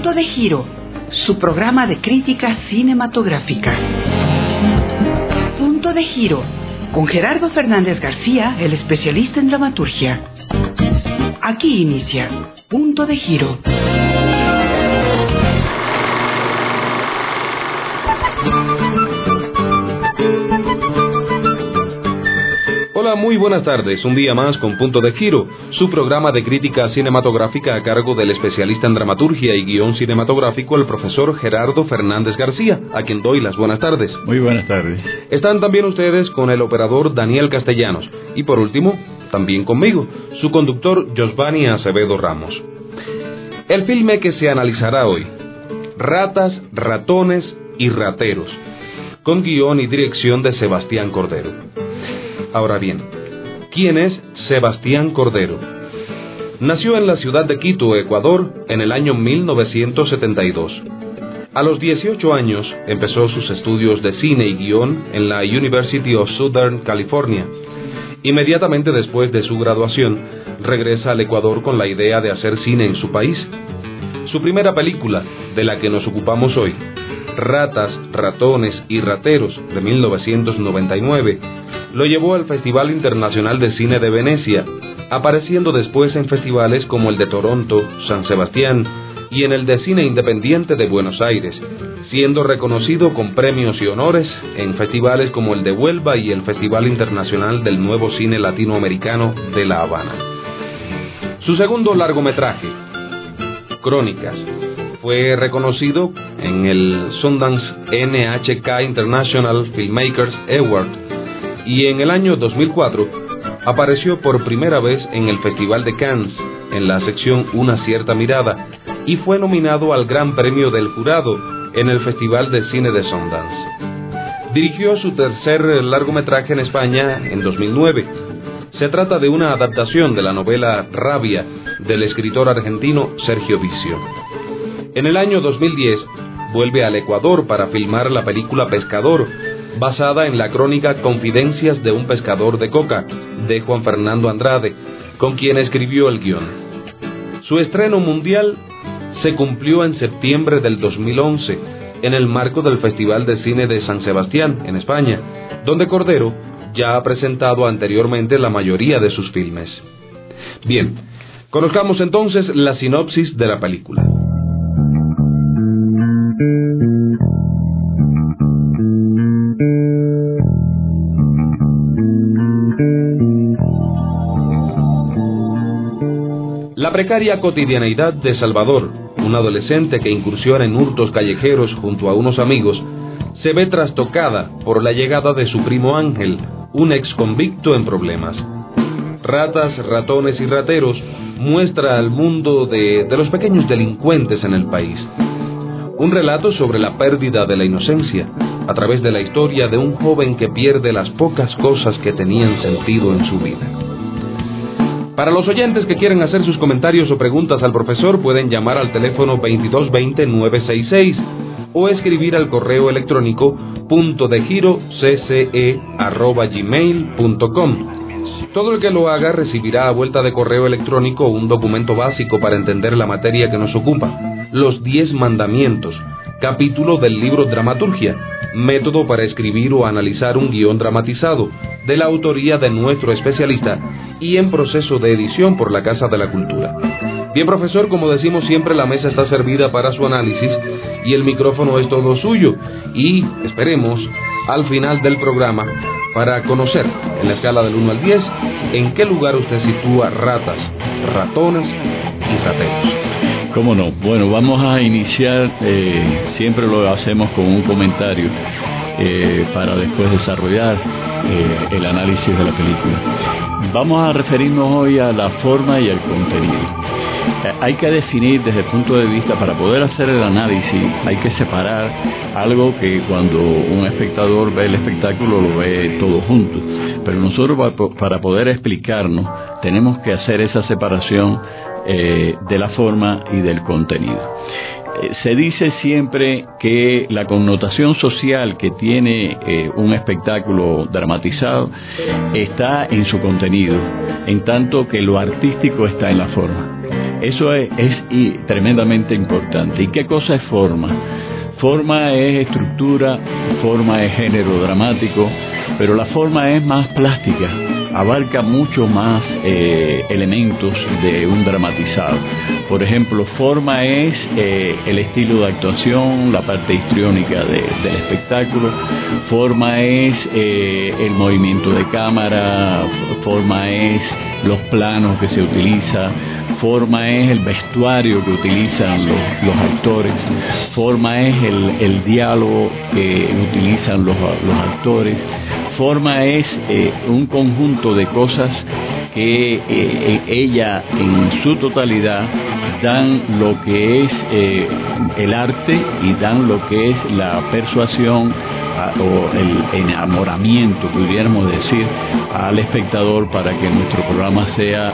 Punto de Giro, su programa de crítica cinematográfica. Punto de Giro, con Gerardo Fernández García, el especialista en dramaturgia. Aquí inicia Punto de Giro. Hola, muy buenas tardes. Un día más con Punto de Giro, su programa de crítica cinematográfica a cargo del especialista en dramaturgia y guión cinematográfico, el profesor Gerardo Fernández García, a quien doy las buenas tardes. Muy buenas tardes. Están también ustedes con el operador Daniel Castellanos y, por último, también conmigo, su conductor Josvani Acevedo Ramos. El filme que se analizará hoy: Ratas, Ratones y Rateros, con guión y dirección de Sebastián Cordero. Ahora bien, ¿quién es Sebastián Cordero? Nació en la ciudad de Quito, Ecuador, en el año 1972. A los 18 años empezó sus estudios de cine y guión en la University of Southern California. Inmediatamente después de su graduación, regresa al Ecuador con la idea de hacer cine en su país. Su primera película, de la que nos ocupamos hoy, Ratas, Ratones y Rateros, de 1999, lo llevó al Festival Internacional de Cine de Venecia, apareciendo después en festivales como el de Toronto, San Sebastián y en el de Cine Independiente de Buenos Aires, siendo reconocido con premios y honores en festivales como el de Huelva y el Festival Internacional del Nuevo Cine Latinoamericano de La Habana. Su segundo largometraje, Crónicas, fue reconocido en el Sundance NHK International Filmmakers Award y en el año 2004 apareció por primera vez en el Festival de Cannes en la sección Una cierta mirada y fue nominado al Gran Premio del Jurado en el Festival de Cine de Sundance. Dirigió su tercer largometraje en España en 2009. Se trata de una adaptación de la novela Rabia del escritor argentino Sergio Vicio. En el año 2010 vuelve al Ecuador para filmar la película Pescador, basada en la crónica Confidencias de un pescador de coca, de Juan Fernando Andrade, con quien escribió el guión. Su estreno mundial se cumplió en septiembre del 2011, en el marco del Festival de Cine de San Sebastián, en España, donde Cordero ya ha presentado anteriormente la mayoría de sus filmes. Bien, conozcamos entonces la sinopsis de la película. La precaria cotidianeidad de Salvador, un adolescente que incursiona en hurtos callejeros junto a unos amigos, se ve trastocada por la llegada de su primo Ángel, un ex convicto en problemas. Ratas, Ratones y Rateros muestra al mundo de los pequeños delincuentes en el país. Un relato sobre la pérdida de la inocencia, a través de la historia de un joven que pierde las pocas cosas que tenían sentido en su vida. Para los oyentes que quieren hacer sus comentarios o preguntas al profesor, pueden llamar al teléfono 2220-966 o escribir al correo electrónico puntodegirocce@gmail.com. Todo el que lo haga recibirá a vuelta de correo electrónico un documento básico para entender la materia que nos ocupa, los 10 mandamientos, capítulo del libro Dramaturgia, método para escribir o analizar un guión dramatizado, de la autoría de nuestro especialista y en proceso de edición por la Casa de la Cultura. Bien, profesor, como decimos siempre, la mesa está servida para su análisis y el micrófono es todo suyo, y esperemos al final del programa para conocer, en la escala del 1 al 10, en qué lugar usted sitúa Ratas, Ratones y Rateros. ¿Cómo no? Bueno, vamos a iniciar, siempre lo hacemos con un comentario para después desarrollar el análisis de la película. Vamos a referirnos hoy a la forma y al contenido. Hay que definir desde el punto de vista, para poder hacer el análisis, hay que separar algo que cuando un espectador ve el espectáculo lo ve todo junto. Pero nosotros para poder explicarnos tenemos que hacer esa separación de la forma y del contenido. Se dice siempre que la connotación social que tiene un espectáculo dramatizado está en su contenido, en tanto que lo artístico está en la forma. Eso es tremendamente importante. ¿Y qué cosa es forma? Forma es estructura, forma es género dramático, pero la forma es más plástica, abarca mucho más elementos de un dramatizado. Por ejemplo, forma es el estilo de actuación, la parte histriónica del espectáculo, forma es el movimiento de cámara, forma es los planos que se utilizan, forma es el vestuario que utilizan los actores, forma es el diálogo que utilizan los actores, forma es un conjunto de cosas que ella en su totalidad dan lo que es el arte y dan lo que es la persuasión o el enamoramiento, pudiéramos decir, al espectador para que nuestro programa sea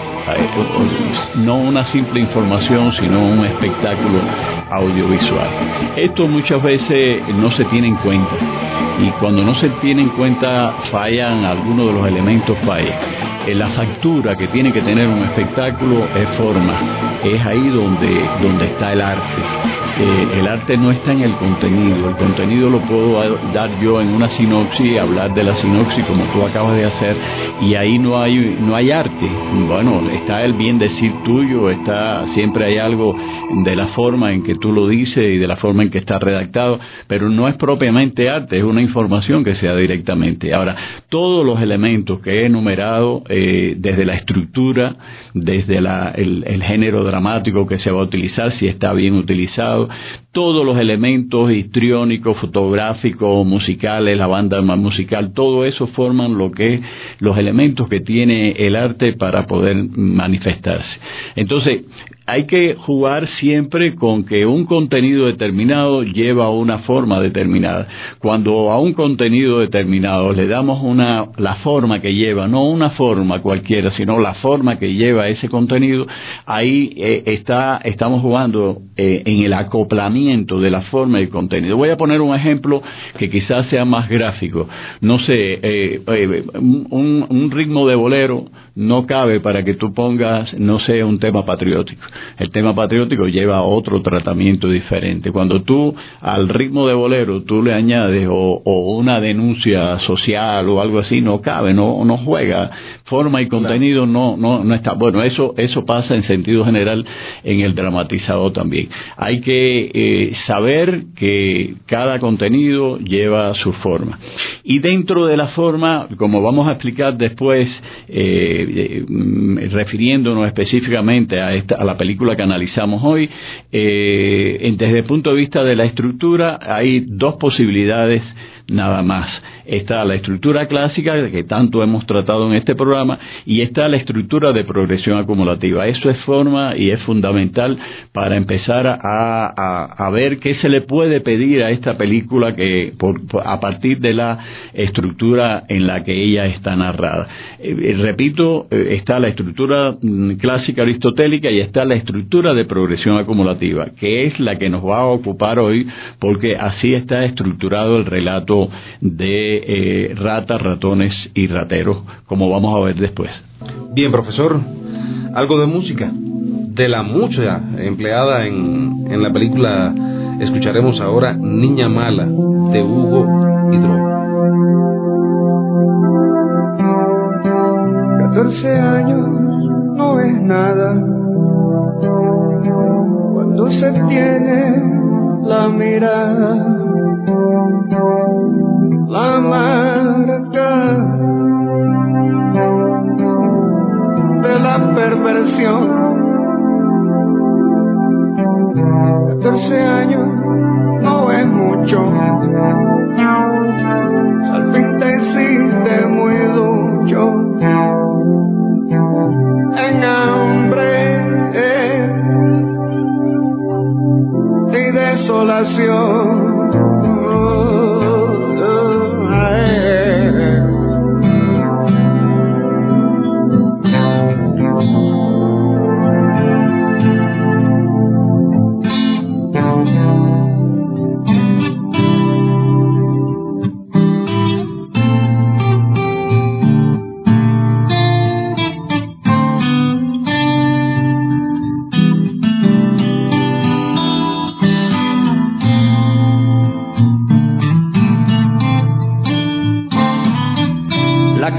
no una simple información, sino un espectáculo audiovisual. Esto muchas veces no se tiene en cuenta, y cuando no se tiene en cuenta fallan, algunos de los elementos fallan. La factura que tiene que tener un espectáculo es forma, es ahí donde está el arte. El arte no está en el contenido lo puedo dar yo en una sinopsis, hablar de la sinopsis como tú acabas de hacer, y ahí no hay arte. Bueno, está el bien decir tuyo, siempre hay algo de la forma en que tú lo dices y de la forma en que está redactado, pero no es propiamente arte, es una información que se da directamente. Ahora, todos los elementos que he enumerado, desde la estructura, desde el género dramático que se va a utilizar, si está bien utilizado, todos los elementos histriónicos, fotográficos, musicales, la banda musical, todo eso forman lo que es los elementos que tiene el arte para poder manifestarse. Entonces, hay que jugar siempre con que un contenido determinado lleva una forma determinada. Cuando a un contenido determinado le damos la forma que lleva, no una forma cualquiera, sino la forma que lleva ese contenido, ahí estamos jugando en el acoplamiento de la forma y contenido. Voy a poner un ejemplo que quizás sea más gráfico. No sé, un ritmo de bolero no cabe para que tú pongas, no sé, un tema patriótico. El tema patriótico lleva otro tratamiento diferente. Cuando tú al ritmo de bolero tú le añades o una denuncia social o algo así, no cabe, no juega. Forma y contenido no está. Bueno, eso pasa en sentido general en el dramatizado también. Hay que saber que cada contenido lleva su forma. Y dentro de la forma, como vamos a explicar después, refiriéndonos específicamente a la película que analizamos hoy, desde el punto de vista de la estructura hay dos posibilidades nada más. Está la estructura clásica que tanto hemos tratado en este programa, y está la estructura de progresión acumulativa. Eso es forma y es fundamental para empezar a ver qué se le puede pedir a esta película a partir de la estructura en la que ella está narrada. Repito, está la estructura clásica aristotélica y está la estructura de progresión acumulativa, que es la que nos va a ocupar hoy, porque así está estructurado el relato de ratas, ratones y rateros, como vamos a ver después. Bien, profesor, algo de música. De la mucha empleada en la película, escucharemos ahora Niña Mala, de Hugo y Dro. 14 años no es nada cuando se tiene la mirada, la marca de la perversión. 14 años no es mucho, al fin te hiciste muy ducho en hambre y desolación.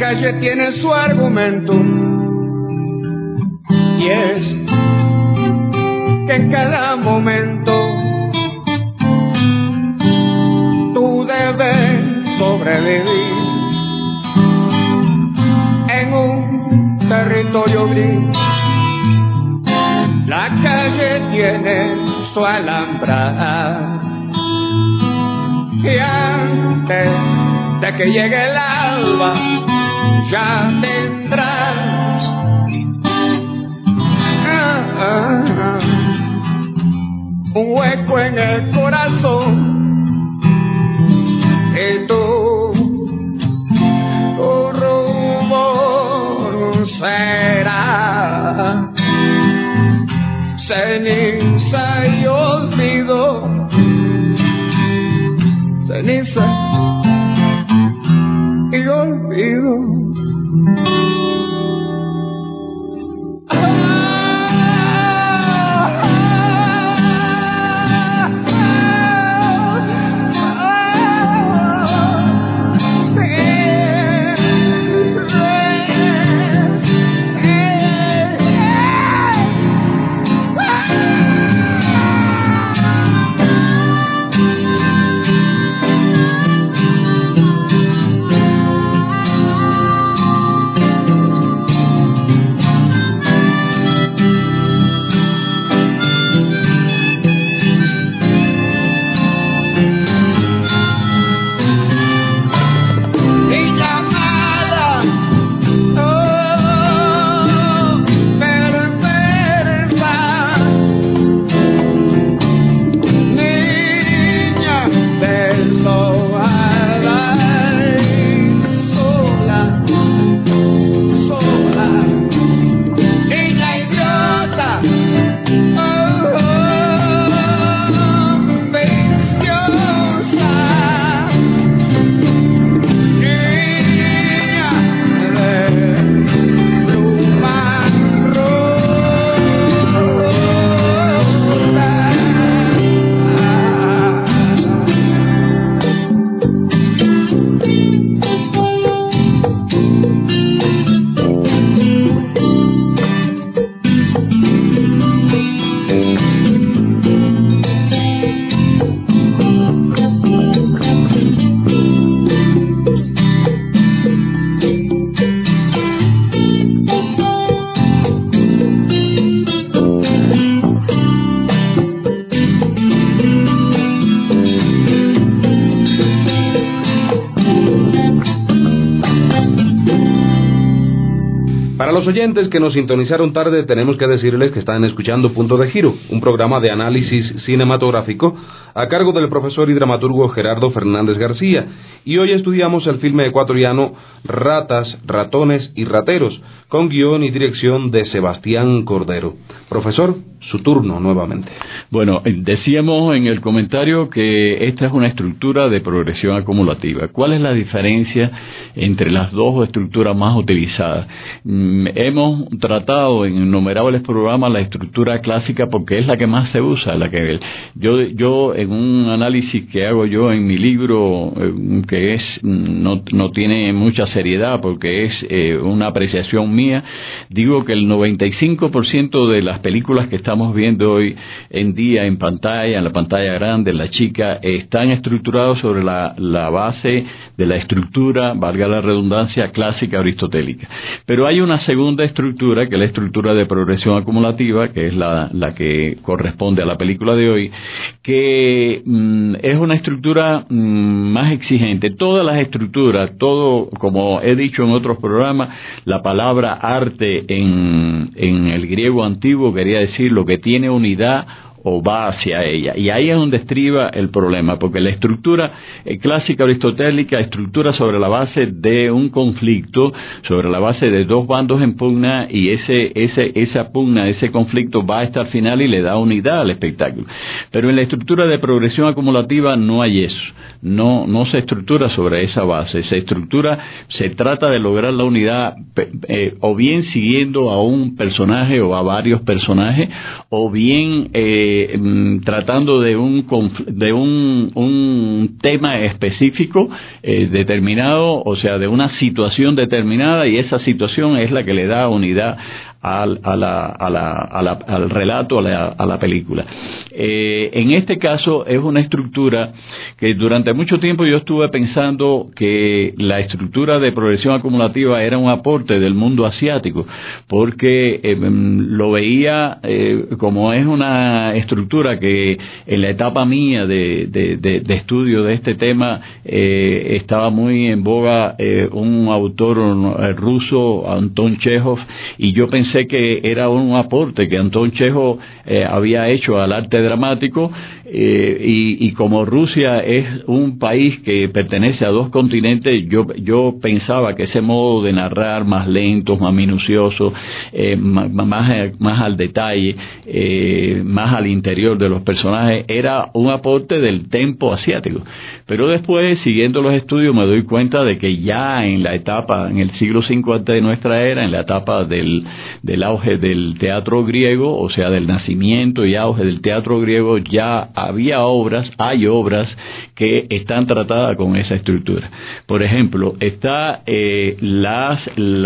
calle tiene su argumento, y es que en cada momento tú debes sobrevivir en un territorio gris. La calle tiene su alambrada, y antes de que llegue el alba ya tendrás un hueco en el corazón, y tu rumor será ceniza y olvido, ceniza y olvido. Para los oyentes que nos sintonizaron tarde, tenemos que decirles que están escuchando Punto de Giro, un programa de análisis cinematográfico a cargo del profesor y dramaturgo Gerardo Fernández García, y hoy estudiamos el filme ecuatoriano Ratas, Ratones y Rateros, con guión y dirección de Sebastián Cordero. Profesor, su turno nuevamente. Bueno, decíamos en el comentario que esta es una estructura de progresión acumulativa. ¿Cuál es la diferencia entre las dos estructuras más utilizadas? Hemos tratado en innumerables programas la estructura clásica porque es la que más se usa, la que yo en un análisis que hago yo en mi libro, que es no tiene mucha seriedad porque es una apreciación mía, digo que el 95% de las películas que estamos viendo hoy en día en pantalla, en la pantalla grande, en la chica, están estructurados sobre la base de la estructura, valga la redundancia, clásica aristotélica. Pero hay una segunda estructura, que es la estructura de progresión acumulativa, que es la que corresponde a la película de hoy, que es una estructura más exigente. Todas las estructuras, como he dicho en otros programas, la palabra arte en el griego antiguo quería decir lo que tiene unidad o va hacia ella, y ahí es donde estriba el problema, porque la estructura clásica aristotélica estructura sobre la base de un conflicto, sobre la base de dos bandos en pugna, y esa pugna, ese conflicto va hasta el final y le da unidad al espectáculo. Pero en la estructura de progresión acumulativa no hay eso, no se estructura sobre esa base, se trata de lograr la unidad o bien siguiendo a un personaje o a varios personajes, o bien tratando de un tema específico determinado, o sea, de una situación determinada, y esa situación es la que le da unidad al relato, a la película. En este caso es una estructura que durante mucho tiempo yo estuve pensando que la estructura de progresión acumulativa era un aporte del mundo asiático, porque lo veía como es una estructura que en la etapa mía de estudio de este tema estaba muy en boga un autor ruso, Anton Chejov, y yo pensé que era un aporte que Anton Chejov había hecho al arte dramático, y como Rusia es un país que pertenece a dos continentes, yo pensaba que ese modo de narrar más lento, más minucioso, más al detalle, más al interior de los personajes, era un aporte del tempo asiático. Pero después, siguiendo los estudios, me doy cuenta de que ya en la etapa, en el siglo V antes de nuestra era, en la etapa del auge del teatro griego, o sea, del nacimiento y auge del teatro griego, ya hay obras que están tratadas con esa estructura. Por ejemplo, está la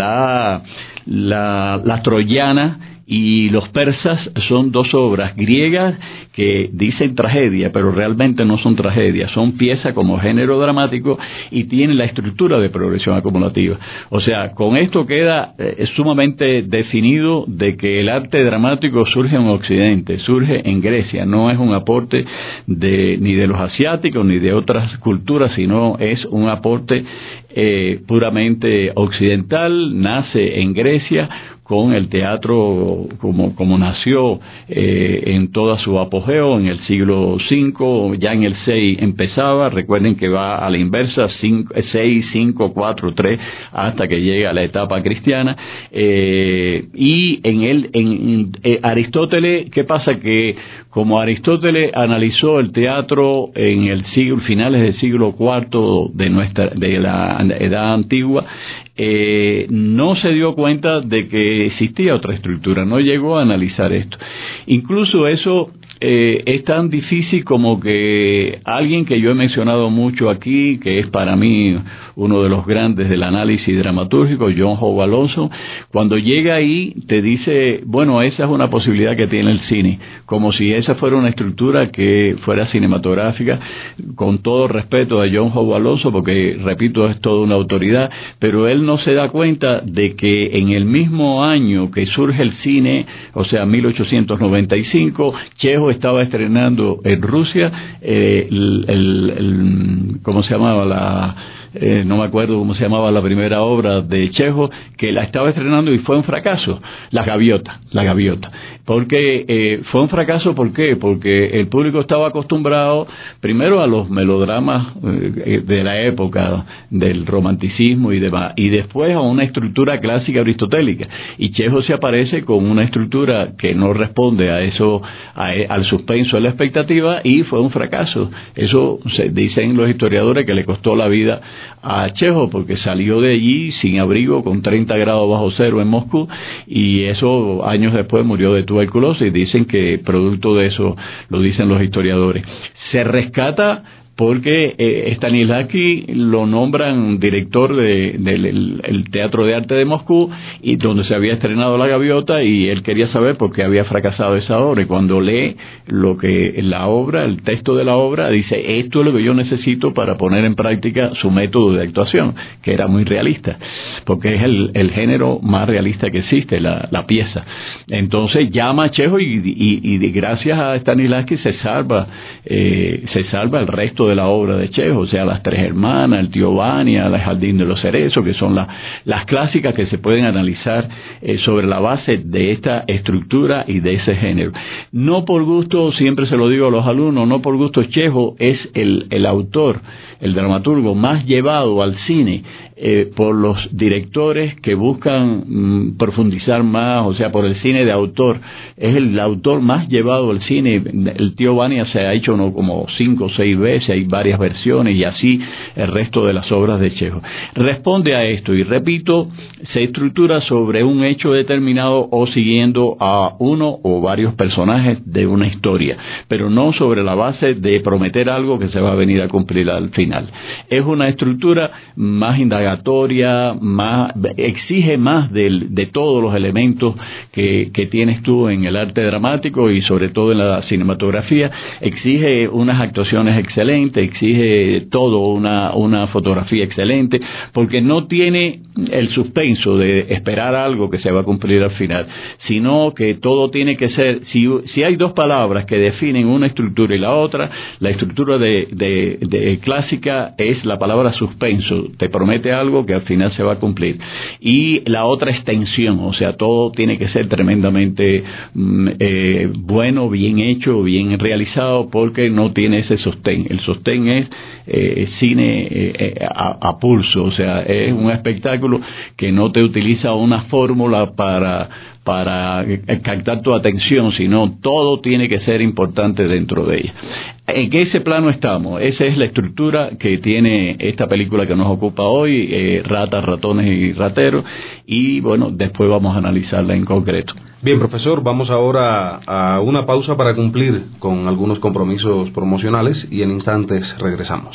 troyana y los persas, son dos obras griegas que dicen tragedia, pero realmente no son tragedias, son piezas como género dramático y tienen la estructura de progresión acumulativa. O sea, con esto queda sumamente definido de que el arte dramático surge en Occidente, surge en Grecia, no es un aporte ni de los asiáticos ni de otras culturas, sino es un aporte puramente occidental, nace en Grecia, con el teatro como nació en toda su apogeo en el siglo V, ya en el VI empezaba, recuerden que va a la inversa, 6, 5, 4, 3, hasta que llega a la etapa cristiana, y en Aristóteles, ¿qué pasa? Que como Aristóteles analizó el teatro en el finales del siglo IV de la Edad Antigua, no se dio cuenta de que existía otra estructura, no llegó a analizar esto. Incluso eso es tan difícil como que alguien que yo he mencionado mucho aquí, que es para mí uno de los grandes del análisis dramatúrgico, John Howard Alonso, cuando llega ahí te dice, bueno, esa es una posibilidad que tiene el cine, como si esa fuera una estructura que fuera cinematográfica, con todo respeto a John Howard Alonso, porque, repito, es toda una autoridad, pero él no se da cuenta de que en el mismo año que surge el cine, o sea, 1895, Chejov estaba estrenando en Rusia ¿cómo se llamaba? No me acuerdo cómo se llamaba la primera obra de Chejov, que la estaba estrenando y fue un fracaso, La Gaviota. Porque fue un fracaso, ¿por qué? Porque el público estaba acostumbrado primero a los melodramas de la época del romanticismo y demás, y después a una estructura clásica aristotélica, y Chejov se aparece con una estructura que no responde a eso, al suspenso, a la expectativa, y fue un fracaso. Eso dicen los historiadores que le costó la vida a Chejov, porque salió de allí sin abrigo, con 30 grados bajo cero en Moscú, y eso años después murió de tuberculosis. Dicen que producto de eso, lo dicen los historiadores. Se rescata porque Stanislavski lo nombran director del Teatro de Arte de Moscú, y donde se había estrenado La Gaviota, y él quería saber por qué había fracasado esa obra, y cuando lee el texto de la obra, dice, esto es lo que yo necesito para poner en práctica su método de actuación, que era muy realista, porque es el género más realista que existe, la pieza. Entonces llama a Chejov, y gracias a Stanislavski se salva el resto de la obra de Chejov, o sea, Las Tres Hermanas, El Tío Vania, El Jardín de los Cerezos, que son las clásicas que se pueden analizar sobre la base de esta estructura y de ese género. No por gusto, siempre se lo digo a los alumnos, no por gusto Chejov es el autor, el dramaturgo más llevado al cine por los directores que buscan profundizar más, o sea, por el cine de autor. Es el autor más llevado al cine. El tío Vania se ha hecho como 5 o 6 veces, hay varias versiones, y así el resto de las obras de Chekhov. Responde a esto, y repito, se estructura sobre un hecho determinado o siguiendo a uno o varios personajes de una historia, pero no sobre la base de prometer algo que se va a venir a cumplir al final. Es una estructura más indagatoria, exige más de todos los elementos que tienes tú en el arte dramático y sobre todo en la cinematografía. Exige unas actuaciones excelentes, exige todo, una fotografía excelente, porque no tiene el suspenso de esperar algo que se va a cumplir al final, sino que todo tiene que ser, si hay 2 palabras que definen una estructura y la otra, la estructura de clásica es la palabra suspenso, te promete algo que al final se va a cumplir, y la otra es tensión, o sea, todo tiene que ser tremendamente bueno, bien hecho, bien realizado, porque no tiene ese sostén. El sostén es cine a pulso, o sea, es un espectáculo que no te utiliza una fórmula para captar tu atención, sino todo tiene que ser importante dentro de ella. ¿En ese plano estamos? Esa es la estructura que tiene esta película que nos ocupa hoy, Ratas, Ratones y Rateros, y bueno, después vamos a analizarla en concreto. Bien, profesor, vamos ahora a una pausa para cumplir con algunos compromisos promocionales y en instantes regresamos.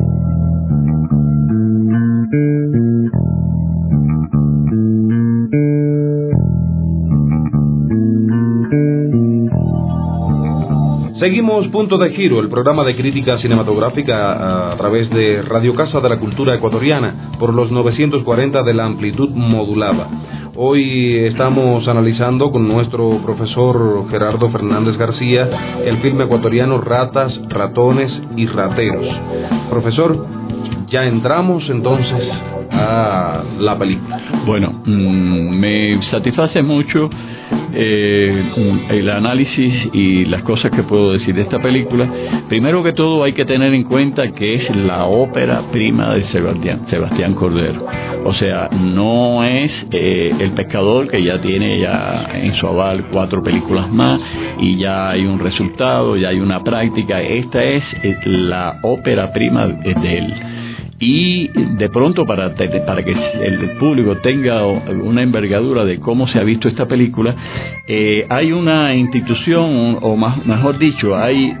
Seguimos Punto de Giro, el programa de crítica cinematográfica a través de Radio Casa de la Cultura Ecuatoriana por los 940 de la amplitud modulada. Hoy estamos analizando con nuestro profesor Gerardo Fernández García el filme ecuatoriano Ratas, Ratones y Rateros. Profesor, ya entramos entonces a la película. Bueno, me satisface mucho el análisis y las cosas que puedo decir de esta película. Primero que todo hay que tener en cuenta que es la ópera prima de Sebastián Cordero. O sea, no es El Pescador, que ya tiene en su aval 4 películas más y ya hay un resultado, ya hay una práctica. Esta es la ópera prima de él. Y de pronto, para que el público tenga una envergadura de cómo se ha visto esta película, hay una institución, o mejor dicho, hay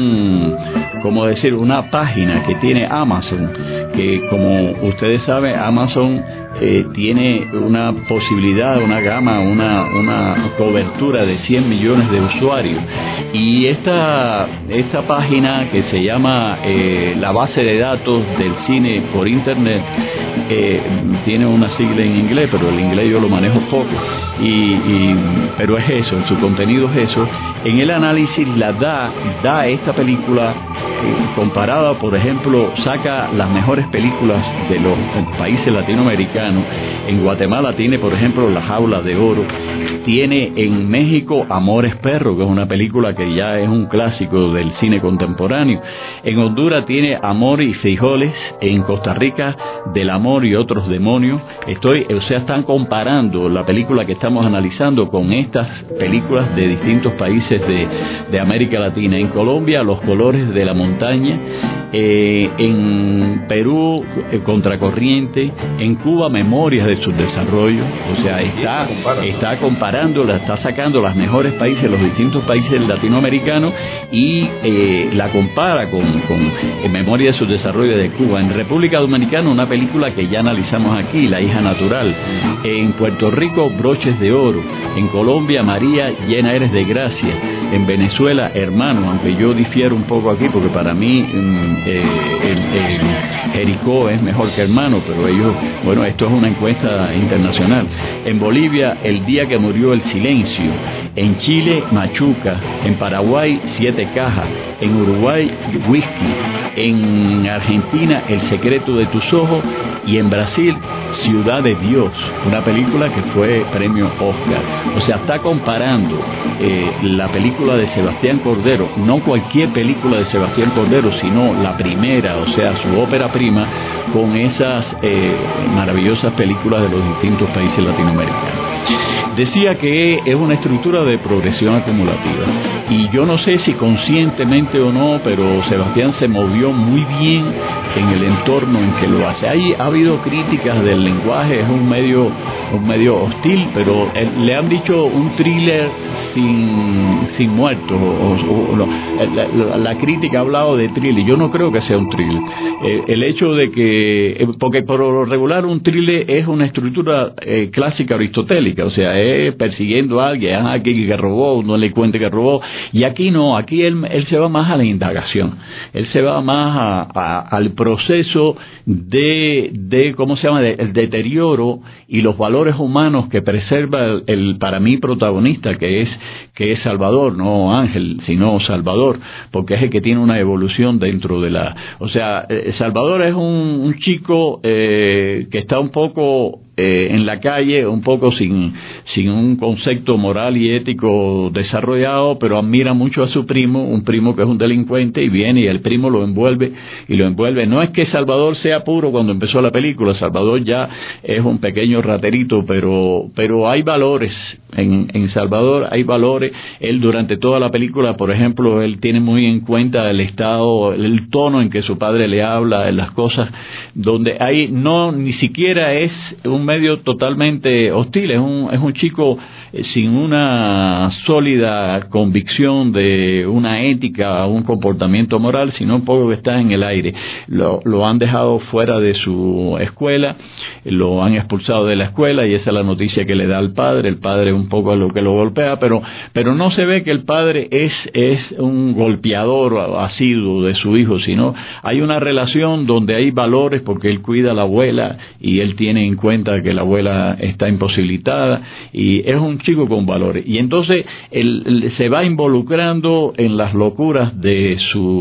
una página que tiene Amazon, que como ustedes saben, Amazon tiene una posibilidad, una gama, una cobertura de 100 millones de usuarios, y esta página, que se llama la base de datos del cine por internet, tiene una sigla en inglés, pero el inglés yo lo manejo poco, pero es eso, en su contenido es eso. En el análisis da esta película comparada, por ejemplo, saca las mejores películas de los países latinoamericanos. En Guatemala tiene, por ejemplo, La Jaula de Oro. Tiene en México Amores Perro, que es una película que ya es un clásico del cine contemporáneo. En Honduras tiene Amor y Frijoles. En Costa Rica, Del Amor y Otros Demonios. Están comparando la película que estamos analizando con estas películas de distintos países de América Latina. En Colombia, Los Colores de la Montaña. En Perú, Contracorriente. En Cuba, Memorias de su Desarrollo. O sea, está comparando, está sacando las mejores países, los distintos países latinoamericanos, y la compara con Memorias de su Desarrollo de Cuba. En República Dominicana, una película que ya analizamos aquí, La Hija Natural. En Puerto Rico, Broches de Oro. En Colombia, María, Llena Eres de Gracia. En Venezuela, Hermano, aunque yo difiero un poco aquí, porque para mí Jericó es mejor que Hermano, pero esto es una encuesta internacional. En Bolivia, El Día que Murió el Silencio. En Chile, Machuca. En Paraguay, Siete Cajas. En Uruguay, Whisky. En Argentina, El Secreto de tus Ojos. Y en Brasil, Ciudad de Dios, una película que fue premio Oscar. O sea, está comparando la película película de Sebastián Cordero, no cualquier película de Sebastián Cordero, sino la primera, o sea, su ópera prima, con esas maravillosas películas de los distintos países latinoamericanos. Decía que es una estructura de progresión acumulativa, y yo no sé si conscientemente o no, pero Sebastián se movió muy bien en el entorno en que lo hace. Ha habido críticas del lenguaje, es un medio hostil, pero le han dicho un thriller sin muertos, la crítica ha hablado de thriller. Yo no creo que sea un thriller. El hecho de que, porque por lo regular un thriller es una estructura clásica aristotélica, o sea, es persiguiendo a alguien, aquel que robó, no le cuente que robó, y aquí no, aquí él se va más a la indagación, él se va más al proceso de ¿cómo se llama?, el deterioro y los valores humanos que preserva el para mí protagonista, que es Salvador, no Ángel, sino Salvador, porque es el que tiene una evolución dentro de o sea, Salvador es un chico que está un poco en la calle, un poco sin un concepto moral y ético desarrollado, pero admira mucho a su primo, un primo que es un delincuente, y viene y el primo lo envuelve. No es que Salvador sea puro cuando empezó la película, Salvador ya es un pequeño raterito, pero hay valores, en Salvador hay valores. Él durante toda la película, por ejemplo, él tiene muy en cuenta el estado, el tono en que su padre le habla, en las cosas, donde hay, ni siquiera es un medio totalmente hostil, es un chico sin una sólida convicción de una ética, un comportamiento moral, sino un poco que está en el aire. Lo han dejado fuera de su escuela, lo han expulsado de la escuela, y esa es la noticia que le da al padre. El padre un poco a lo que lo golpea, pero no se ve que el padre es un golpeador asiduo de su hijo, sino hay una relación donde hay valores, porque él cuida a la abuela y él tiene en cuenta que la abuela está imposibilitada, y es un chico con valores. Y entonces él se va involucrando en las locuras de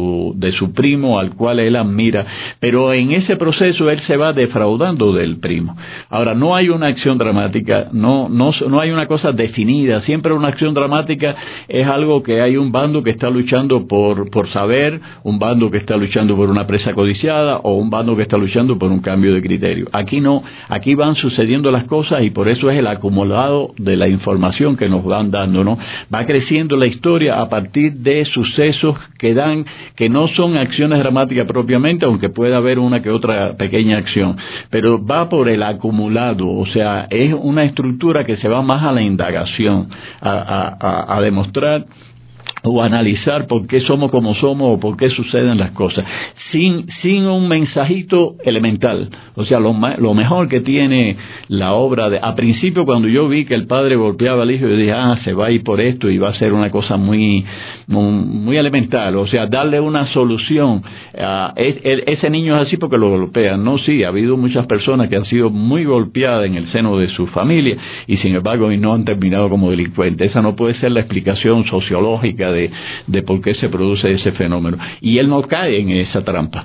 su primo, al cual él admira, pero en ese proceso él se va defraudando del primo. Ahora, no hay una acción dramática, no hay una cosa definida. Siempre una acción dramática es algo que hay un bando que está luchando por saber, un bando que está luchando por una presa codiciada, o un bando que está luchando por un cambio de criterio. Aquí no, aquí van sucediendo las cosas, y por eso es el acumulado de la información que nos van dando, ¿no? Va creciendo la historia a partir de sucesos que no son acciones dramáticas propiamente, aunque pueda haber una que otra pequeña acción, pero va por el acumulado, o sea, es una estructura que se va más a la indagación, a demostrar o analizar por qué somos como somos o por qué suceden las cosas, sin un mensajito elemental. O sea, lo mejor que tiene la obra a principio, cuando yo vi que el padre golpeaba al hijo, yo dije, se va a ir por esto y va a ser una cosa muy elemental, o sea, darle una solución. Ese niño es así porque lo golpean, ¿no? Sí, ha habido muchas personas que han sido muy golpeadas en el seno de su familia, y sin embargo no han terminado como delincuentes. Esa no puede ser la explicación sociológica de por qué se produce ese fenómeno. Y él no cae en esa trampa,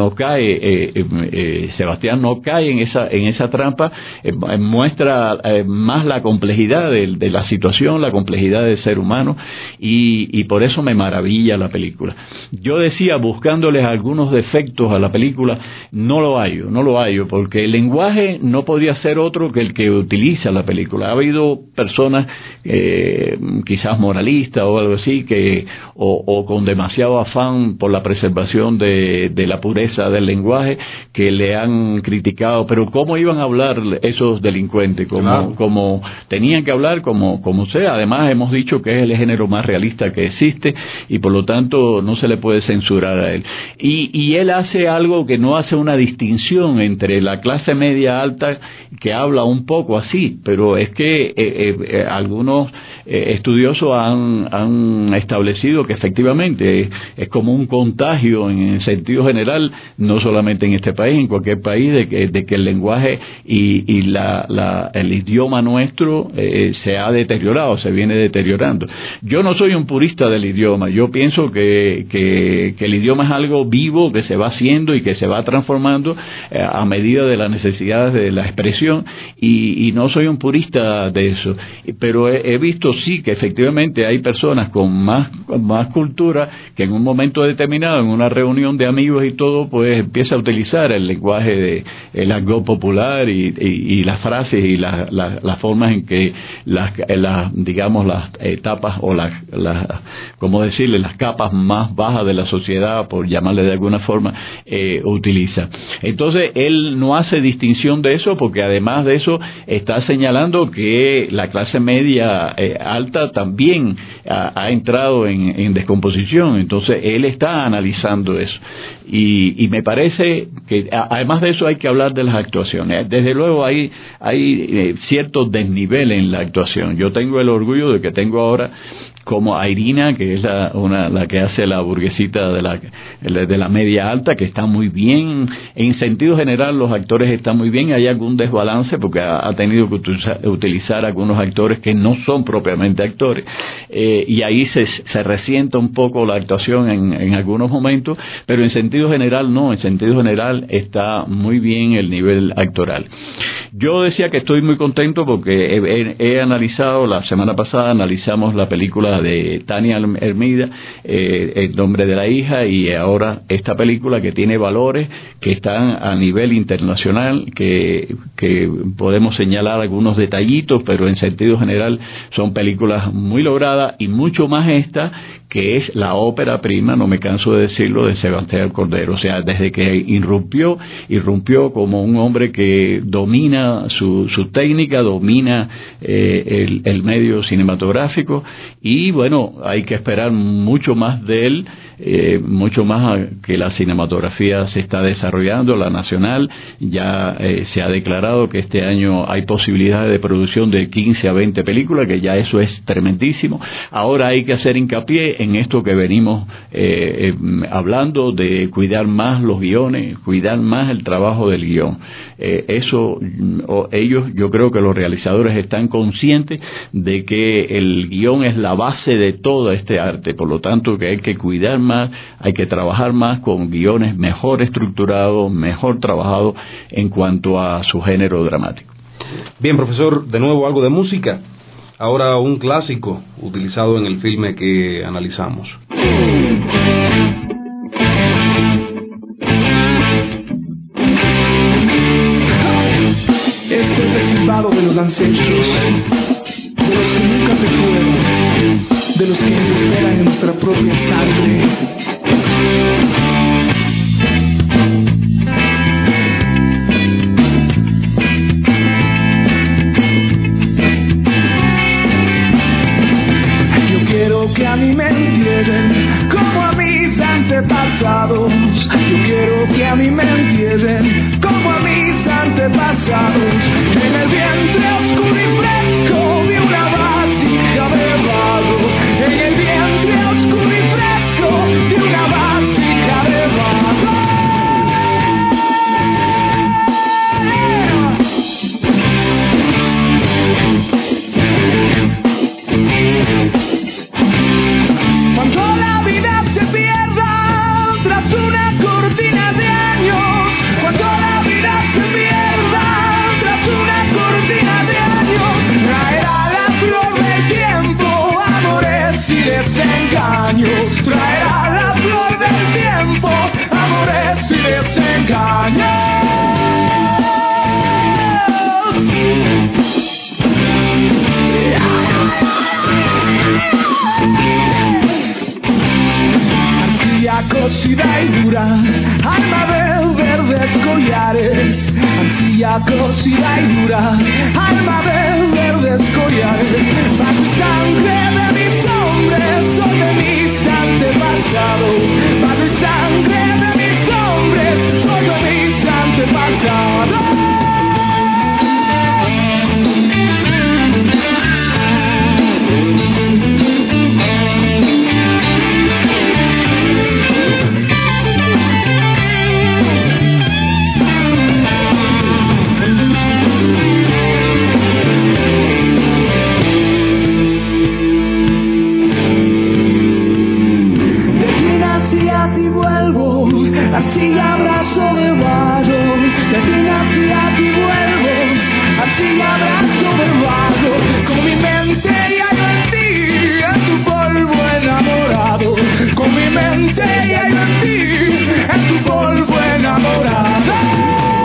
Sebastián no cae en esa trampa, muestra más la complejidad de la situación, la complejidad del ser humano, y por eso me maravilla la película. Yo decía, buscándoles algunos defectos a la película, no lo hallo, porque el lenguaje no podría ser otro que el que utiliza la película. Ha habido personas quizás moralistas o algo así, o con demasiado afán por la preservación de la pureza del lenguaje, que le han criticado, pero ¿cómo iban a hablar esos delincuentes? Como tenían que hablar, como sea. Además, hemos dicho que es el género más realista que existe, y por lo tanto no se le puede censurar a él. Y él hace algo que no hace una distinción entre la clase media alta, que habla un poco así, pero es que algunos estudiosos han establecido que efectivamente es como un contagio en sentido general, no solamente en este país, en cualquier país, de que el lenguaje y el idioma nuestro se ha deteriorado, se viene deteriorando. Yo no soy un purista del idioma, yo pienso que el idioma es algo vivo, que se va haciendo y que se va transformando a medida de las necesidades de la expresión, y no soy un purista de eso, pero he visto sí que efectivamente hay personas con más más cultura, que en un momento determinado, en una reunión de amigos y todo, pues empieza a utilizar el lenguaje de el argot popular y las frases y las formas en que digamos las etapas o ¿cómo decirle? Las capas más bajas de la sociedad, por llamarle de alguna forma, utiliza. Entonces él no hace distinción de eso, porque además de eso está señalando que la clase media alta también ha entrado en descomposición. Entonces él está analizando eso, y me parece que además de eso hay que hablar de las actuaciones. Desde luego hay cierto desnivel en la actuación. Yo tengo el orgullo de que tengo ahora como a Irina, que es la que hace la burguesita de la media alta, que está muy bien. En sentido general los actores están muy bien. Hay algún desbalance porque ha tenido que utilizar algunos actores que no son propiamente actores, y ahí se resienta un poco la actuación en algunos momentos, pero en sentido general no. En sentido general está muy bien el nivel actoral. Yo decía que estoy muy contento porque he analizado, la semana pasada analizamos la película de Tania Hermida, El nombre de la hija, y ahora esta película que tiene valores que están a nivel internacional, que podemos señalar algunos detallitos, pero en sentido general son películas muy logradas, y mucho más esta, que es la ópera prima, no me canso de decirlo, de Sebastián Cordero. O sea, desde que irrumpió como un hombre que domina su técnica, domina el medio cinematográfico, y bueno, hay que esperar mucho más de él, mucho más que la cinematografía se está desarrollando, la nacional. Ya se ha declarado que este año hay posibilidades de producción de 15 a 20 películas, que ya eso es tremendísimo. Ahora hay que hacer hincapié en esto que venimos hablando, de cuidar más los guiones, cuidar más el trabajo del guión. Yo creo que los realizadores están conscientes de que el guión es la base de todo este arte, por lo tanto que hay que cuidar más, hay que trabajar más con guiones mejor estructurados, mejor trabajados en cuanto a su género dramático. Bien, profesor, de nuevo algo de música. Ahora un clásico utilizado en el filme que analizamos. Este es el silbado de los ancestros, de los que nunca se fueron, de los que nos esperan en nuestra propia sangre. Que a mí me entierren como a mis antepasados. Yo quiero que a mí me entierren como a mis antepasados. En el vientre oscuro y fresco de una vasija de barro. En el vientre oscuro y fresco de una vasija de barro. Cuando la vida se pierda tras una cortina de años, cuando la vida se pierda tras una cortina de años, traerá la flor del tiempo, amores y desengaños, traerá la flor del tiempo, amores y desengaños. Cocida y dura, alma de verdes collares, ancilla cocida y dura, alma de verdes collares, bajo sangre de mis hombres, son de mis antepasados, bajo sangre de mis hombres, son de mis antepasados. en tu polvo enamorado.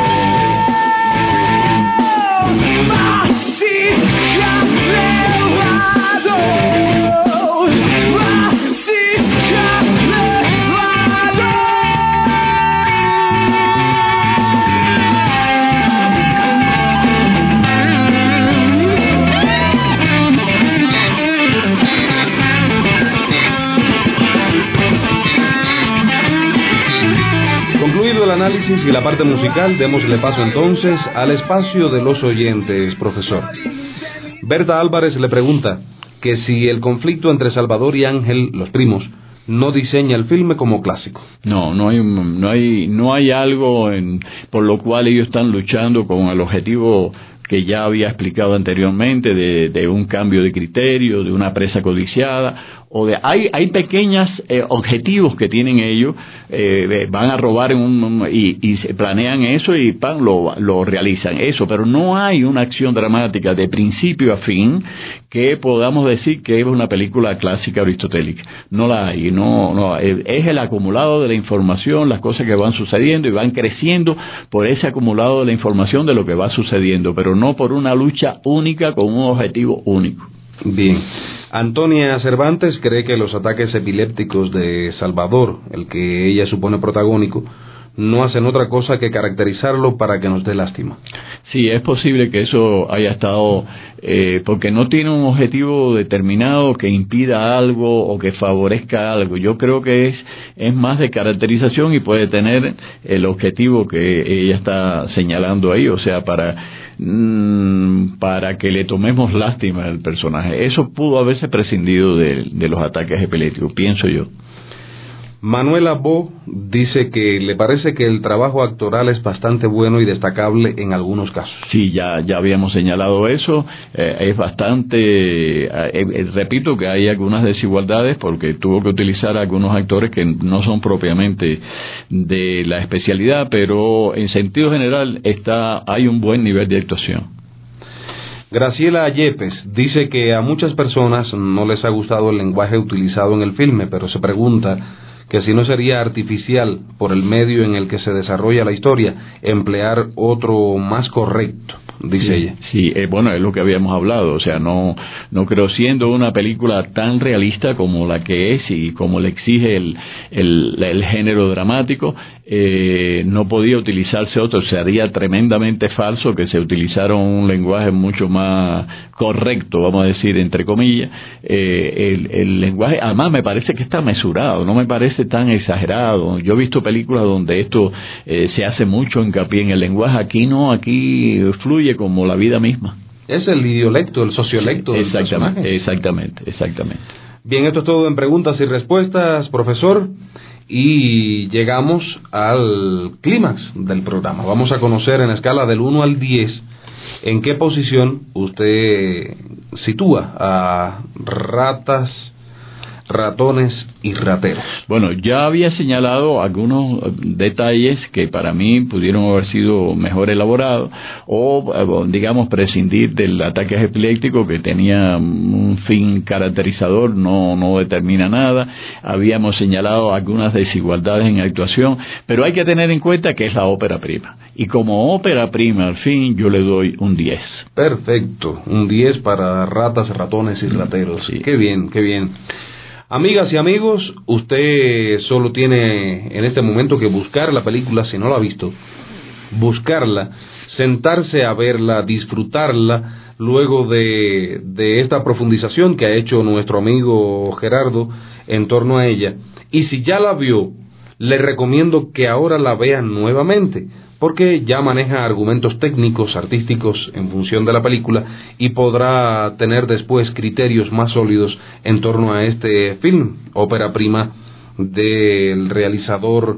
Concluido el análisis y la parte musical, démosle paso entonces al espacio de los oyentes, profesor. Berta Álvarez le pregunta que si el conflicto entre Salvador y Ángel, los primos, no diseña el filme como clásico. No hay algo por lo cual ellos están luchando con el objetivo que ya había explicado anteriormente de un cambio de criterio, de una presa codiciada, hay pequeños objetivos que tienen ellos, van a robar y planean eso y lo realizan eso, pero no hay una acción dramática de principio a fin que podamos decir que es una película clásica aristotélica. No la hay, es el acumulado de la información, las cosas que van sucediendo y van creciendo por ese acumulado de la información de lo que va sucediendo, pero no por una lucha única con un objetivo único. Bien. Antonia Cervantes cree que los ataques epilépticos de Salvador, el que ella supone protagónico, no hacen otra cosa que caracterizarlo para que nos dé lástima. Sí, es posible que eso haya estado, porque no tiene un objetivo determinado que impida algo o que favorezca algo. Yo creo que es más de caracterización y puede tener el objetivo que ella está señalando ahí, o sea, para que le tomemos lástima al personaje. Eso pudo haberse prescindido de los ataques epilépticos, pienso yo. Manuela Bo dice que le parece que el trabajo actoral es bastante bueno y destacable en algunos casos. Sí, ya habíamos señalado eso, es bastante, repito que hay algunas desigualdades porque tuvo que utilizar algunos actores que no son propiamente de la especialidad, pero en sentido general hay un buen nivel de actuación. Graciela Yepes dice que a muchas personas no les ha gustado el lenguaje utilizado en el filme, pero se pregunta que si no sería artificial por el medio en el que se desarrolla la historia emplear otro más correcto, dice ella. Sí, bueno, es lo que habíamos hablado, o sea, no creo, siendo una película tan realista como la que es y como le exige el género dramático, no podía utilizarse otro, sería tremendamente falso que se utilizara un lenguaje mucho más correcto, vamos a decir, entre comillas. El lenguaje, además me parece que está mesurado, no me parece tan exagerado. Yo he visto películas donde esto se hace mucho hincapié en el lenguaje, aquí no, aquí fluye como la vida misma. Es el idiolecto, el sociolecto del personaje. Exactamente. Bien, esto es todo en preguntas y respuestas, profesor, y llegamos al clímax del programa. Vamos a conocer en escala del 1 al 10 en qué posición usted sitúa a ratas, ratones y rateros. Bueno, ya había señalado algunos detalles que para mí pudieron haber sido mejor elaborados o digamos prescindir del ataque epiléptico que tenía un fin caracterizador, no determina nada. Habíamos señalado algunas desigualdades en actuación, pero hay que tener en cuenta que es la ópera prima. Y como ópera prima, al fin, yo le doy un 10. Perfecto, un 10 para ratas, ratones y rateros. Sí. Qué bien, qué bien. Amigas y amigos, usted solo tiene en este momento que buscar la película, si no la ha visto, buscarla, sentarse a verla, disfrutarla, luego de esta profundización que ha hecho nuestro amigo Gerardo en torno a ella. Y si ya la vio, le recomiendo que ahora la vea nuevamente, porque ya maneja argumentos técnicos, artísticos en función de la película y podrá tener después criterios más sólidos en torno a este film, ópera prima del realizador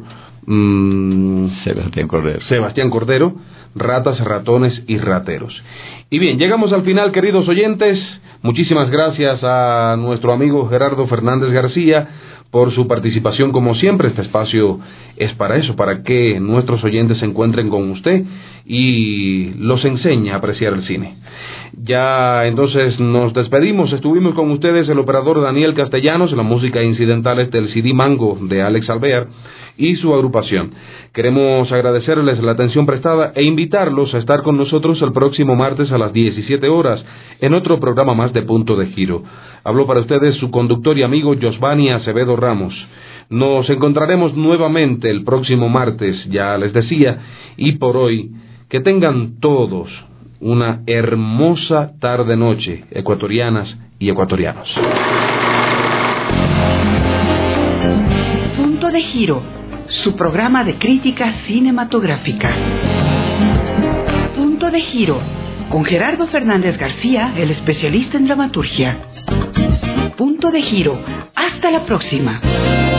Sebastián Cordero, Ratas, Ratones y Rateros. Y bien, llegamos al final, queridos oyentes. Muchísimas gracias a nuestro amigo Gerardo Fernández García por su participación como siempre. Este espacio es para eso, para que nuestros oyentes se encuentren con usted y los enseña a apreciar el cine. Ya entonces nos despedimos. Estuvimos con ustedes el operador Daniel Castellanos, la música incidental es del CD Mango de Alex Alvear y su agrupación. Queremos agradecerles la atención prestada e invitarlos a estar con nosotros el próximo martes a las 17 horas en otro programa más de Punto de Giro. Habló para ustedes su conductor y amigo Josvani Acevedo Ramos. Nos encontraremos nuevamente el próximo martes, ya les decía, y por hoy, que tengan todos una hermosa tarde-noche, ecuatorianas y ecuatorianos. Punto de Giro, su programa de crítica cinematográfica. Punto de Giro, con Gerardo Fernández García, el especialista en dramaturgia. Punto de Giro, hasta la próxima.